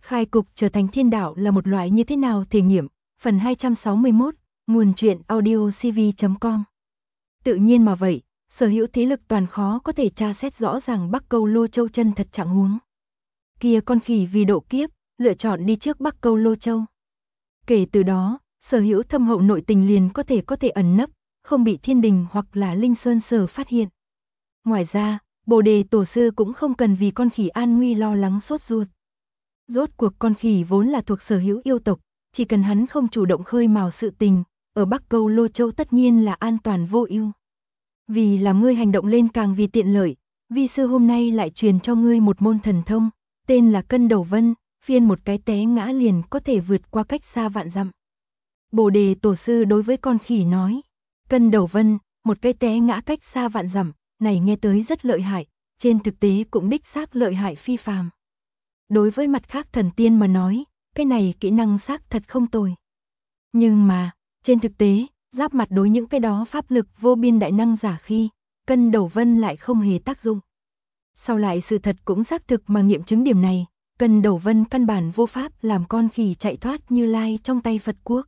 Khai cục trở thành thiên đạo là một loại như thế nào thể nghiệm, phần 261, nguồn truyện audiocv.com. Tự nhiên mà vậy, sở hữu thế lực toàn khó có thể tra xét rõ ràng Bắc Câu Lô Châu chân thật trạng huống. Kia con khỉ vì độ kiếp, lựa chọn đi trước Bắc Câu Lô Châu. Kể từ đó, sở hữu thâm hậu nội tình liền có thể ẩn nấp, không bị thiên đình hoặc là linh sơn sở phát hiện. Ngoài ra, Bồ Đề Tổ sư cũng không cần vì con khỉ an nguy lo lắng sốt ruột. Rốt cuộc con khỉ vốn là thuộc sở hữu yêu tộc, chỉ cần hắn không chủ động khơi mào sự tình, ở Bắc Câu Lô Châu tất nhiên là an toàn vô ưu. Vì làm ngươi hành động lên càng vì tiện lợi, vi sư hôm nay lại truyền cho ngươi một môn thần thông, tên là Cân Đầu Vân, phiên một cái té ngã liền có thể vượt qua cách xa vạn dặm. Bồ Đề Tổ sư đối với con khỉ nói, Cân Đầu Vân, một cái té ngã cách xa vạn dặm, này nghe tới rất lợi hại, trên thực tế cũng đích xác lợi hại phi phàm. Đối với mặt khác thần tiên mà nói, cái này kỹ năng xác thật không tồi. Nhưng mà, trên thực tế, giáp mặt đối những cái đó pháp lực vô biên đại năng giả khi, Cân Đầu Vân lại không hề tác dụng. Sau lại sự thật cũng xác thực mà nghiệm chứng điểm này, Cân Đầu Vân căn bản vô pháp làm con khỉ chạy thoát Như Lai trong tay Phật quốc.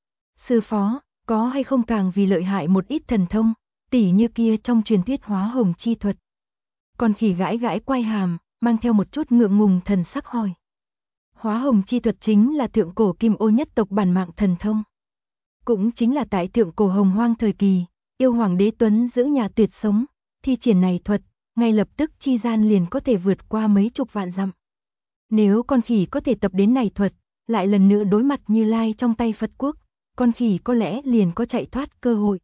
Sư phó, có hay không càng vì lợi hại một ít thần thông, tỉ như kia trong truyền thuyết hóa hồng chi thuật. Con khỉ gãi gãi quai hàm, mang theo một chút ngượng ngùng thần sắc hỏi. Hóa hồng chi thuật chính là thượng cổ Kim Ô nhất tộc bản mạng thần thông. Cũng chính là tại thượng cổ Hồng Hoang thời kỳ, yêu hoàng đế Tuấn giữ nhà tuyệt sống, thi triển này thuật, ngay lập tức chi gian liền có thể vượt qua mấy chục vạn dặm. Nếu con khỉ có thể tập đến này thuật, lại lần nữa đối mặt Như Lai trong tay Phật quốc, con khỉ có lẽ liền có chạy thoát cơ hội.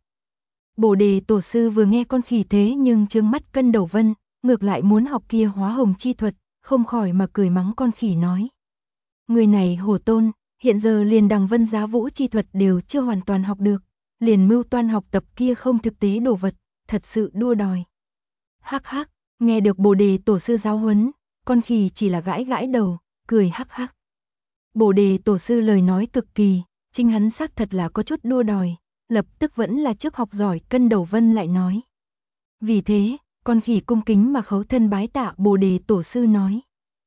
Bồ Đề Tổ sư vừa nghe con khỉ thế nhưng trướng mắt Cân Đầu Vân, ngược lại muốn học kia hóa hồng chi thuật, không khỏi mà cười mắng con khỉ nói. Người này hổ tôn, hiện giờ liền Đằng Vân Giá Vũ chi thuật đều chưa hoàn toàn học được, liền mưu toan học tập kia không thực tế đồ vật, thật sự đua đòi. Hắc hắc, nghe được Bồ Đề Tổ sư giáo huấn, con khỉ chỉ là gãi gãi đầu, cười hắc hắc. Bồ Đề Tổ sư lời nói cực kỳ, chính hắn xác thật là có chút đua đòi, lập tức vẫn là trước học giỏi Cân Đầu Vân lại nói. Vì thế, con khỉ cung kính mà khấu thân bái tạ Bồ Đề Tổ sư nói.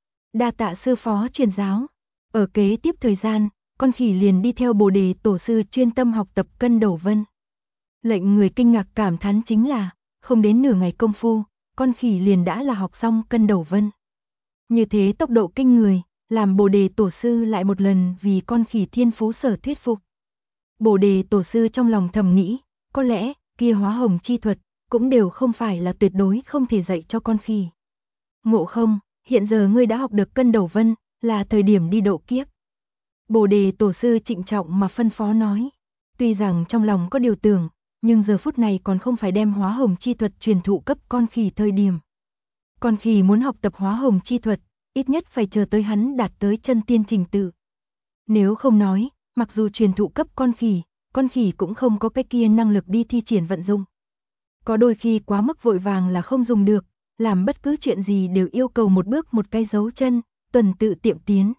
Đa tạ sư phó truyền giáo. Ở kế tiếp thời gian, con khỉ liền đi theo Bồ Đề Tổ sư chuyên tâm học tập Cân Đầu Vân. Lệnh người kinh ngạc cảm thán chính là, không đến nửa ngày công phu, con khỉ liền đã là học xong Cân Đầu Vân. Như thế tốc độ kinh người, làm Bồ Đề Tổ sư lại một lần vì con khỉ thiên phú sở thuyết phục. Bồ Đề Tổ sư trong lòng thầm nghĩ, có lẽ, kia hóa hồng chi thuật, cũng đều không phải là tuyệt đối không thể dạy cho con khỉ. Ngộ không, hiện giờ ngươi đã học được Cân Đầu Vân, là thời điểm đi độ kiếp. Bồ Đề Tổ sư trịnh trọng mà phân phó nói. Tuy rằng trong lòng có điều tưởng, nhưng giờ phút này còn không phải đem hóa hồng chi thuật truyền thụ cấp con khỉ thời điểm. Con khỉ muốn học tập hóa hồng chi thuật, ít nhất phải chờ tới hắn đạt tới chân tiên trình tự. Nếu không nói, mặc dù truyền thụ cấp con khỉ cũng không có cái kia năng lực đi thi triển vận dụng. Có đôi khi quá mức vội vàng là không dùng được, làm bất cứ chuyện gì đều yêu cầu một bước một cái dấu chân, tuần tự tiệm tiến.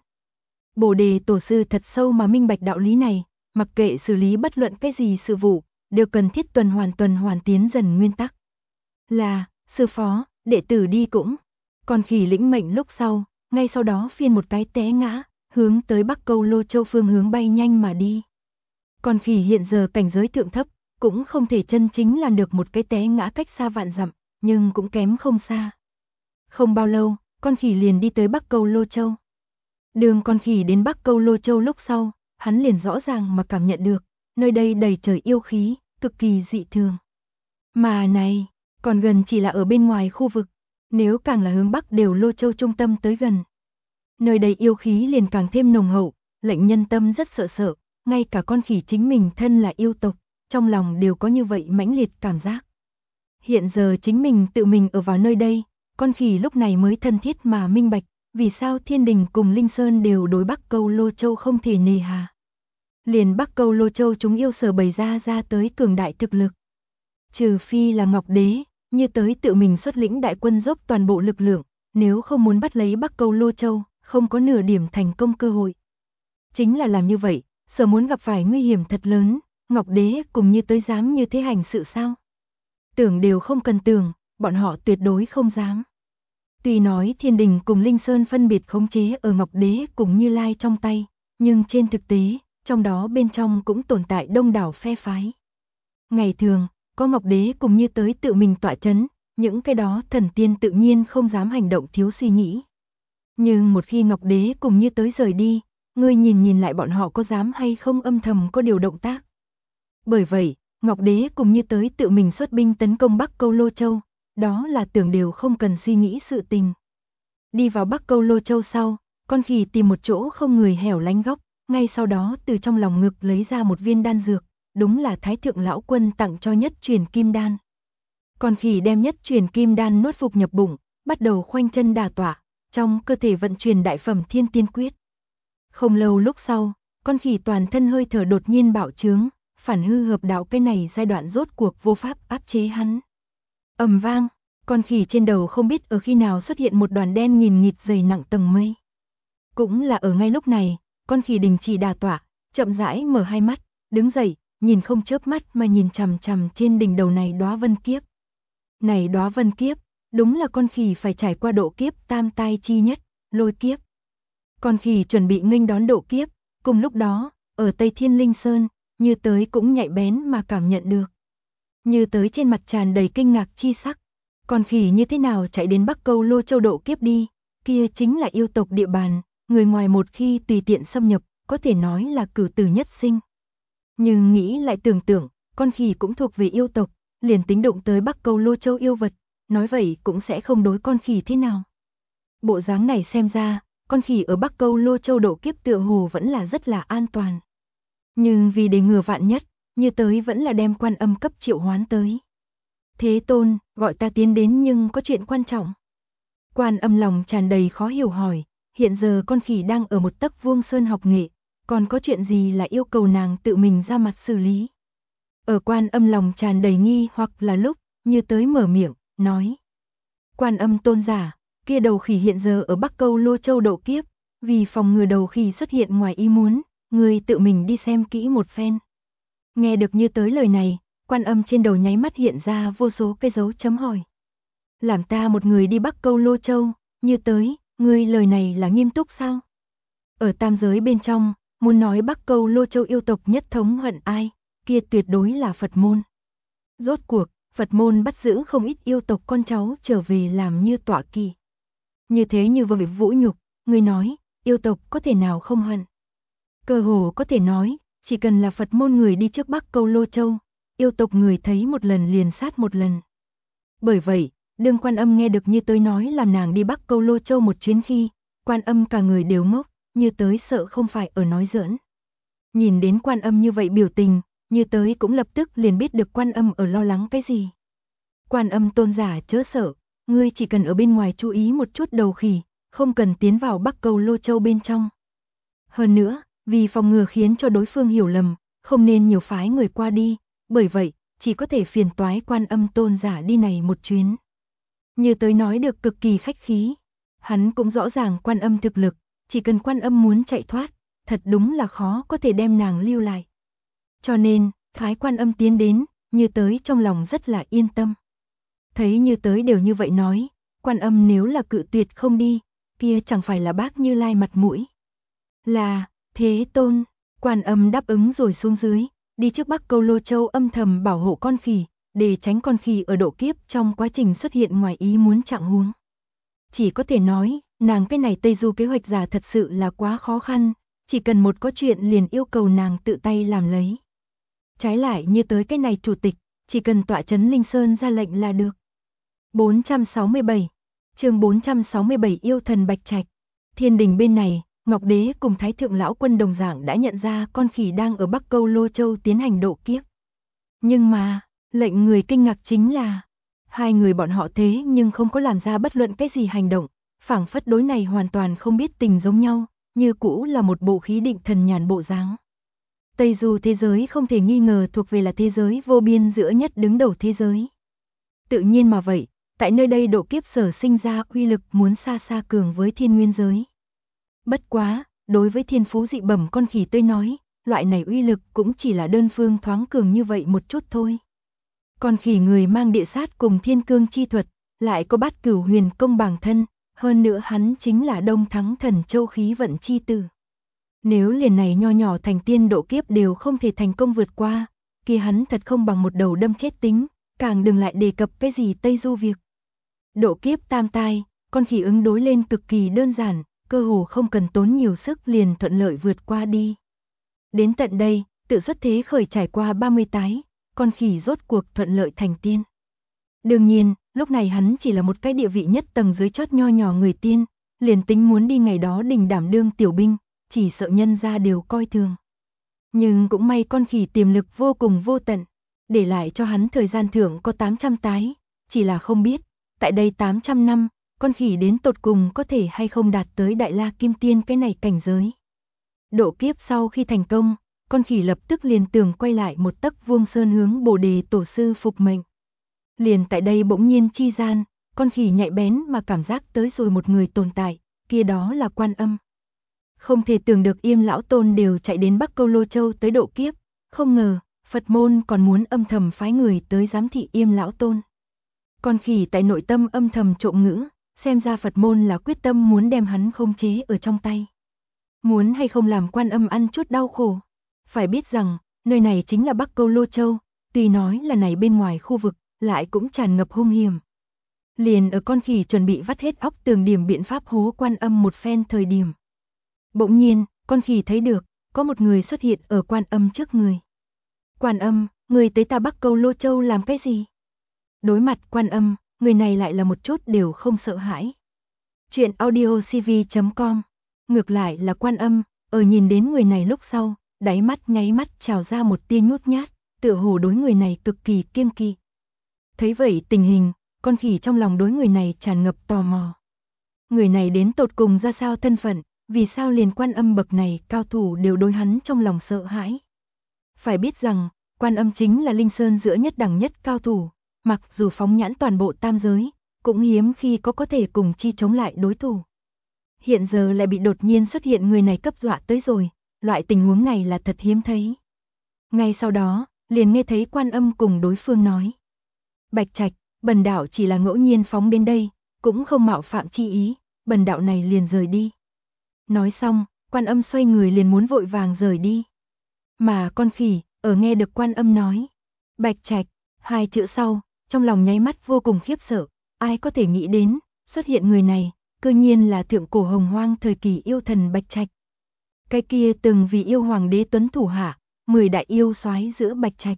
Bồ Đề Tổ sư thật sâu mà minh bạch đạo lý này, mặc kệ xử lý bất luận cái gì sự vụ, đều cần thiết tuần hoàn tiến dần nguyên tắc. Là, sư phó, đệ tử đi cũng. Con khỉ lĩnh mệnh lúc sau, ngay sau đó phiên một cái té ngã, hướng tới Bắc Câu Lô Châu phương hướng bay nhanh mà đi. Con khỉ hiện giờ cảnh giới thượng thấp, cũng không thể chân chính làm được một cái té ngã cách xa vạn dặm, nhưng cũng kém không xa. Không bao lâu, con khỉ liền đi tới Bắc Câu Lô Châu. Đường con khỉ đến Bắc Câu Lô Châu lúc sau, hắn liền rõ ràng mà cảm nhận được, nơi đây đầy trời yêu khí, cực kỳ dị thường. Mà này, còn gần chỉ là ở bên ngoài khu vực, nếu càng là hướng Bắc đều Lô Châu trung tâm tới gần. Nơi đây yêu khí liền càng thêm nồng hậu, lệnh nhân tâm rất sợ, ngay cả con khỉ chính mình thân là yêu tộc, trong lòng đều có như vậy mãnh liệt cảm giác. Hiện giờ chính mình tự mình ở vào nơi đây, con khỉ lúc này mới thân thiết mà minh bạch, vì sao Thiên Đình cùng Linh Sơn đều đối Bắc Câu Lô Châu không thể nề hà. Liền Bắc Câu Lô Châu chúng yêu sở bày ra tới cường đại thực lực. Trừ phi là Ngọc Đế, như tới tự mình xuất lĩnh đại quân dốc toàn bộ lực lượng, nếu không muốn bắt lấy Bắc Câu Lô Châu, không có nửa điểm thành công cơ hội. Chính là làm như vậy, sợ muốn gặp phải nguy hiểm thật lớn, Ngọc Đế cùng như tới dám như thế hành sự sao? Tưởng đều không cần tưởng, bọn họ tuyệt đối không dám. Tuy nói Thiên Đình cùng Linh Sơn phân biệt khống chế ở Ngọc Đế cùng Như Lai trong tay, nhưng trên thực tế, trong đó bên trong cũng tồn tại đông đảo phe phái. Ngày thường, có Ngọc Đế cùng Như Tới tự mình tọa chấn, những cái đó thần tiên tự nhiên không dám hành động thiếu suy nghĩ. Nhưng một khi Ngọc Đế cùng Như Tới rời đi, ngươi nhìn lại bọn họ có dám hay không âm thầm có điều động tác. Bởi vậy, Ngọc Đế cùng Như Tới tự mình xuất binh tấn công Bắc Câu Lô Châu, đó là tưởng đều không cần suy nghĩ sự tình. Đi vào Bắc Câu Lô Châu sau, con khỉ tìm một chỗ không người hẻo lánh góc, ngay sau đó từ trong lòng ngực lấy ra một viên đan dược, đúng là Thái Thượng Lão Quân tặng cho Nhất Truyền Kim Đan. Con khỉ đem Nhất Truyền Kim Đan nuốt phục nhập bụng, bắt đầu khoanh chân đả tọa, trong cơ thể vận chuyển đại phẩm Thiên Tiên Quyết. Không lâu lúc sau, con khỉ toàn thân hơi thở đột nhiên bạo trướng, phản hư hợp đạo cái này giai đoạn rốt cuộc vô pháp áp chế hắn. Ầm vang, con khỉ trên đầu không biết ở khi nào xuất hiện một đoàn đen nghìn nghịt dày nặng tầng mây. Cũng là ở ngay lúc này, con khỉ đình chỉ đả tọa, chậm rãi mở hai mắt, đứng dậy, nhìn không chớp mắt mà nhìn chằm chằm trên đỉnh đầu này đóa vân kiếp. Này đóa vân kiếp, đúng là con khỉ phải trải qua độ kiếp tam tai chi nhất, lôi kiếp. Con khỉ chuẩn bị nghênh đón độ kiếp, cùng lúc đó, ở Tây Thiên Linh Sơn, Như Tới cũng nhạy bén mà cảm nhận được. Như Tới trên mặt tràn đầy kinh ngạc chi sắc. Con khỉ như thế nào chạy đến Bắc Câu Lô Châu độ kiếp đi, kia chính là yêu tộc địa bàn, người ngoài một khi tùy tiện xâm nhập, có thể nói là cửu tử nhất sinh. Nhưng nghĩ lại tưởng tượng, con khỉ cũng thuộc về yêu tộc, liền tính động tới Bắc Câu Lô Châu yêu vật, nói vậy cũng sẽ không đối con khỉ thế nào. Bộ dáng này xem ra, con khỉ ở Bắc Câu Lô Châu độ kiếp tựa hồ vẫn là rất là an toàn. Nhưng vì để ngừa vạn nhất, Như Tới vẫn là đem Quan Âm cấp triệu hoán tới. Thế Tôn, gọi ta tiến đến nhưng có chuyện quan trọng. Quan Âm lòng tràn đầy khó hiểu hỏi, hiện giờ con khỉ đang ở một tấc vuông sơn học nghệ, còn có chuyện gì là yêu cầu nàng tự mình ra mặt xử lý. Ở Quan Âm lòng tràn đầy nghi hoặc là lúc, Như Tới mở miệng, nói. Quan Âm tôn giả, kia đầu khỉ hiện giờ ở Bắc Câu Lô Châu độ kiếp, vì phòng ngừa đầu khỉ xuất hiện ngoài ý muốn, người tự mình đi xem kỹ một phen. Nghe được Như Tới lời này, Quan Âm trên đầu nháy mắt hiện ra vô số cái dấu chấm hỏi. Làm ta một người đi Bắc Câu Lô Châu, Như Tới, ngươi lời này là nghiêm túc sao? Ở tam giới bên trong, muốn nói Bắc Câu Lô Châu yêu tộc nhất thống hận ai, kia tuyệt đối là Phật môn. Rốt cuộc, Phật môn bắt giữ không ít yêu tộc con cháu trở về làm như tọa kỵ. Như thế như vừa bị vũ nhục, ngươi nói, yêu tộc có thể nào không hận? Cơ hồ có thể nói, chỉ cần là Phật môn người đi trước Bắc Câu Lô Châu, yêu tộc người thấy một lần liền sát một lần. Bởi vậy, đương Quan Âm nghe được Như Tới nói làm nàng đi Bắc Câu Lô Châu một chuyến khi, Quan Âm cả người đều ngốc, Như Tới sợ không phải ở nói giỡn. Nhìn đến Quan Âm như vậy biểu tình, Như Tới cũng lập tức liền biết được Quan Âm ở lo lắng cái gì. Quan Âm tôn giả chớ sợ, ngươi chỉ cần ở bên ngoài chú ý một chút đầu khỉ, không cần tiến vào Bắc Câu Lô Châu bên trong. Hơn nữa, vì phòng ngừa khiến cho đối phương hiểu lầm, không nên nhiều phái người qua đi, bởi vậy, chỉ có thể phiền toái Quan Âm tôn giả đi này một chuyến. Như Tới nói được cực kỳ khách khí, hắn cũng rõ ràng Quan Âm thực lực, chỉ cần Quan Âm muốn chạy thoát, thật đúng là khó có thể đem nàng lưu lại. Cho nên, phái Quan Âm tiến đến, Như Tới trong lòng rất là yên tâm. Thấy Như Tới đều như vậy nói, Quan Âm nếu là cự tuyệt không đi, kia chẳng phải là bác Như Lai mặt mũi. Là, Thế Tôn, Quan Âm đáp ứng rồi xuống dưới, đi trước Bắc Câu Lô Châu âm thầm bảo hộ con khỉ, để tránh con khỉ ở độ kiếp trong quá trình xuất hiện ngoài ý muốn trạng huống. Chỉ có thể nói, nàng cái này Tây Du kế hoạch giả thật sự là quá khó khăn, chỉ cần một có chuyện liền yêu cầu nàng tự tay làm lấy. Trái lại Như Tới cái này chủ tịch, chỉ cần tọa trấn Linh Sơn ra lệnh là được. 467, chương 467 yêu thần Bạch Trạch. Thiên đình bên này, Ngọc Đế cùng Thái Thượng Lão Quân đồng dạng đã nhận ra con khỉ đang ở Bắc Câu Lô Châu tiến hành độ kiếp. Nhưng mà, lệnh người kinh ngạc chính là, hai người bọn họ thế nhưng không có làm ra bất luận cái gì hành động, phảng phất đối này hoàn toàn không biết tình giống nhau, như cũ là một bộ khí định thần nhàn bộ dáng. Tây Du thế giới không thể nghi ngờ thuộc về là thế giới vô biên giữa nhất đứng đầu thế giới. Tự nhiên mà vậy, tại nơi đây độ kiếp sở sinh ra uy lực muốn xa xa cường với thiên nguyên giới. Bất quá, đối với thiên phú dị bẩm con khỉ tới nói, loại này uy lực cũng chỉ là đơn phương thoáng cường như vậy một chút thôi. Con khỉ người mang địa sát cùng thiên cương chi thuật, lại có Bát Cửu Huyền Công bằng thân, hơn nữa hắn chính là Đông Thắng Thần Châu khí vận chi tử. Nếu liền này nho nhỏ thành tiên độ kiếp đều không thể thành công vượt qua, kia hắn thật không bằng một đầu đâm chết tính, càng đừng lại đề cập cái gì Tây Du việc. Độ kiếp tam tai, con khỉ ứng đối lên cực kỳ đơn giản, cơ hồ không cần tốn nhiều sức liền thuận lợi vượt qua đi. Đến tận đây, tự xuất thế khởi trải qua 30 tái, con khỉ rốt cuộc thuận lợi thành tiên. Đương nhiên, lúc này hắn chỉ là một cái địa vị nhất tầng dưới chót nho nhỏ người tiên, liền tính muốn đi ngày đó đình đảm đương tiểu binh, chỉ sợ nhân gia đều coi thường. Nhưng cũng may con khỉ tiềm lực vô cùng vô tận, để lại cho hắn thời gian thưởng có 800 tái, chỉ là không biết, tại đây 800 năm, con khỉ đến tột cùng có thể hay không đạt tới Đại La Kim Tiên cái này cảnh giới. Độ kiếp sau khi thành công, con khỉ lập tức liền tưởng quay lại một tấc vuông sơn hướng Bồ Đề Tổ sư phục mệnh. Liền tại đây bỗng nhiên chi gian, con khỉ nhạy bén mà cảm giác tới rồi một người tồn tại, kia đó là Quan Âm. Không thể tưởng được Yêm lão tôn đều chạy đến Bắc Câu Lô Châu tới độ kiếp, không ngờ, Phật môn còn muốn âm thầm phái người tới giám thị Yêm lão tôn. Con khỉ tại nội tâm âm thầm trộm ngữ, xem ra Phật môn là quyết tâm muốn đem hắn khống chế ở trong tay. Muốn hay không làm Quan Âm ăn chút đau khổ. Phải biết rằng, nơi này chính là Bắc Câu Lô Châu, tuy nói là này bên ngoài khu vực, lại cũng tràn ngập hung hiểm. Liền ở con khỉ chuẩn bị vắt hết óc tường điểm biện pháp hố Quan Âm một phen thời điểm. Bỗng nhiên, con khỉ thấy được, có một người xuất hiện ở Quan Âm trước người. Quan Âm, người tới ta Bắc Câu Lô Châu làm cái gì? Đối mặt Quan Âm, người này lại là một chút đều không sợ hãi. Chuyện audiocv.com. Ngược lại là Quan Âm, ở nhìn đến người này lúc sau, đáy mắt nháy mắt trào ra một tia nhút nhát, tựa hồ đối người này cực kỳ kiêng kỵ. Thấy vậy tình hình, con khỉ trong lòng đối người này tràn ngập tò mò. Người này đến tột cùng ra sao thân phận, vì sao liền Quan Âm bậc này cao thủ đều đối hắn trong lòng sợ hãi. Phải biết rằng, Quan Âm chính là Linh Sơn giữa nhất đẳng nhất cao thủ, mặc dù phóng nhãn toàn bộ tam giới, cũng hiếm khi có thể cùng chi chống lại đối thủ. Hiện giờ lại bị đột nhiên xuất hiện người này cấp dọa tới rồi, loại tình huống này là thật hiếm thấy. Ngay sau đó, liền nghe thấy Quan Âm cùng đối phương nói. Bạch Trạch, bần đạo chỉ là ngẫu nhiên phóng đến đây, cũng không mạo phạm chi ý, bần đạo này liền rời đi. Nói xong, Quan Âm xoay người liền muốn vội vàng rời đi. Mà con khỉ, ở nghe được Quan Âm nói, Bạch Trạch, hai chữ sau, trong lòng nháy mắt vô cùng khiếp sợ, ai có thể nghĩ đến, xuất hiện người này, cơ nhiên là thượng cổ hồng hoang thời kỳ yêu thần Bạch Trạch. Cái kia từng vì yêu hoàng đế tuấn thủ hạ, 10 đại yêu soái giữa Bạch Trạch.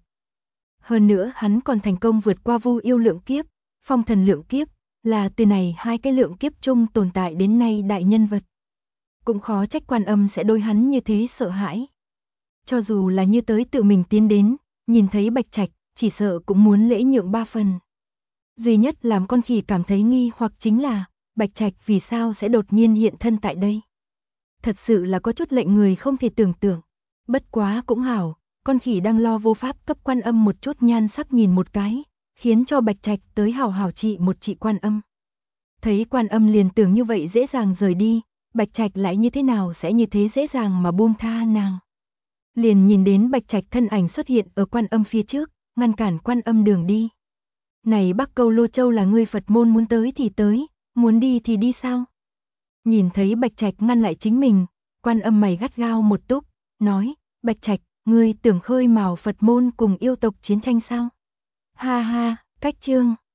Hơn nữa hắn còn thành công vượt qua vu yêu lượng kiếp, phong thần lượng kiếp, là từ này hai cái lượng kiếp chung tồn tại đến nay đại nhân vật. Cũng khó trách Quan Âm sẽ đối hắn như thế sợ hãi. Cho dù là như tới tự mình tiến đến, nhìn thấy Bạch Trạch, chỉ sợ cũng muốn lễ nhượng 3 phần. Duy nhất làm con khỉ cảm thấy nghi hoặc chính là, Bạch Trạch vì sao sẽ đột nhiên hiện thân tại đây. Thật sự là có chút lệnh người không thể tưởng tượng. Bất quá cũng hảo, con khỉ đang lo vô pháp cấp Quan Âm một chút nhan sắc nhìn một cái, khiến cho Bạch Trạch tới hảo hảo trị một trị Quan Âm. Thấy Quan Âm liền tưởng như vậy dễ dàng rời đi, Bạch Trạch lại như thế nào sẽ như thế dễ dàng mà buông tha nàng. Liền nhìn đến Bạch Trạch thân ảnh xuất hiện ở Quan Âm phía trước, ngăn cản Quan Âm đường đi. Này Bắc Câu Lô Châu là ngươi Phật môn muốn tới thì tới, muốn đi thì đi sao? Nhìn thấy Bạch Trạch ngăn lại chính mình, Quan Âm mày gắt gao một túc, nói, Bạch Trạch, ngươi tưởng khơi mào Phật môn cùng yêu tộc chiến tranh sao? Ha ha, cách chương.